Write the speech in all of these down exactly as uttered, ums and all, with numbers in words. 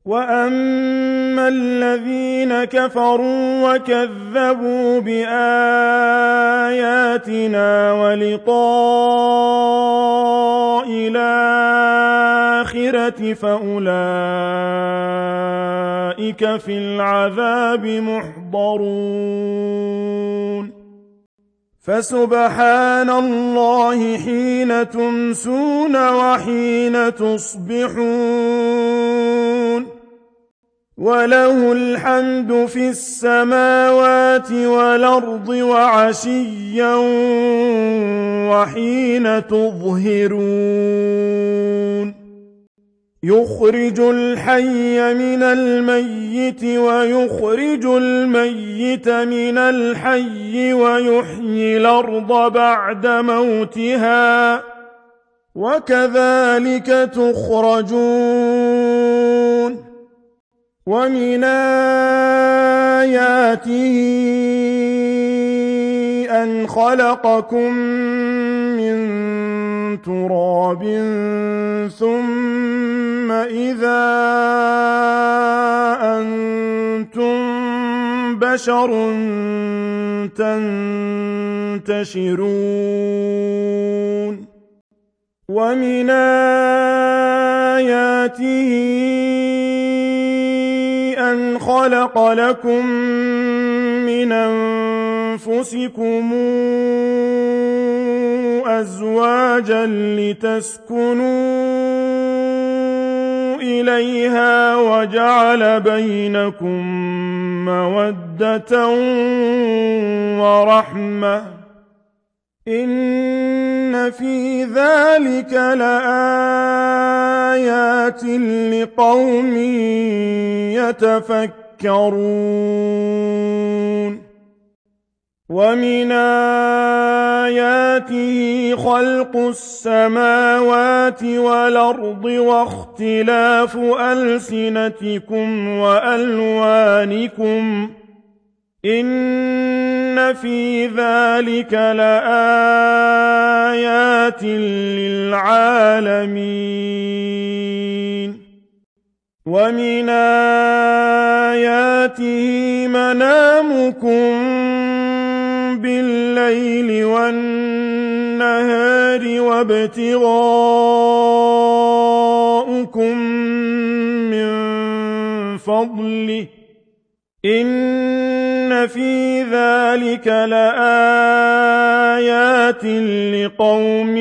وَأَمَّا الَّذِينَ كَفَرُوا وَكَذَّبُوا بِآيَاتِنَا وَلِقَاءِ الْآخِرَةِ فَأُولَٰئِكَ فِي الْعَذَابِ مُحْضَرُونَ فَسُبْحَانَ اللَّهِ حِينَ تُمْسُونَ وَحِينَ تُصْبِحُونَ وَلَهُ الْحَمْدُ فِي السَّمَاوَاتِ وَالْأَرْضِ وَعَشِيًّا وَحِينَ تُظْهِرُونَ يُخْرِجُ الْحَيَّ مِنَ الْمَيِّتِ وَيُخْرِجُ الْمَيِّتَ مِنَ الْحَيِّ وَيُحْيِي الْأَرْضَ بَعْدَ مَوْتِهَا ۚ وَكَذَٰلِكَ تُخْرَجُونَ وَمِنْ آيَاتِهِ أَنْ خَلَقَكُم مِّن تُرَابٍ ثُمَّ إِذَا أَنتُم بَشَرٌ تَنتَشِرُونَ وَمِنْ آيَاتِهِ أَنْ خَلَقَ لَكُم مِّنْ أَنفُسِكُمْ أَزْوَاجًا لِّتَسْكُنُوا إِلَيْهَا وَجَعَلَ بَيْنَكُم مَّوَدَّةً وَرَحْمَةً ۚ إِنَّ فِي ذَٰلِكَ لَآيَاتٍ لِّقَوْمٍ يَتَفَكَّرُونَ وَمِنْ آيَاتِهِ خَلْقُ السَّمَاوَاتِ وَالْأَرْضِ وَاخْتِلَافُ أَلْسِنَتِكُمْ وَأَلْوَانِكُمْ ۚ إِنَّ فِي ذَٰلِكَ لَآيَاتٍ لِّلْعَالَمِينَ وَمِنْ آيَاتِهِ مَنَامُكُم بِاللَّيْلِ وَالنَّهَارِ وَابْتِغَاؤُكُم مِّن فَضْلِهِ ۚ إِنَّ فِي ذَٰلِكَ لَآيَاتٍ لِّقَوْمٍ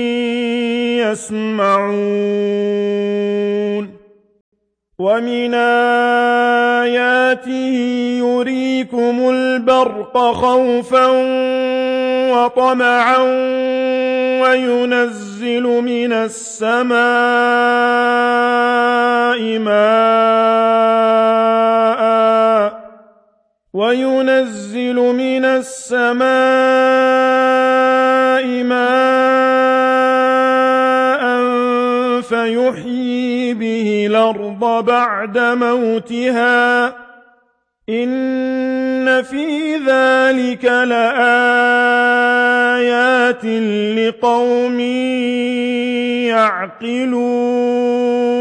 يَسْمَعُونَ وَمِنْ آيَاتِهِ يُرِيكُمُ الْبَرْقَ خَوْفًا وَطَمَعًا وَيُنَزِّلُ مِنَ السَّمَاءِ مَاءً وَيُنَزِّلُ مِنَ السَّمَاءِ مَاءً فَيُحْيِي بِهِ الْأَرْضَ بَعْدَ مَوْتِهَا ۚ إِنَّ فِي ذَٰلِكَ لَآيَاتٍ لِّقَوْمٍ يَعْقِلُونَ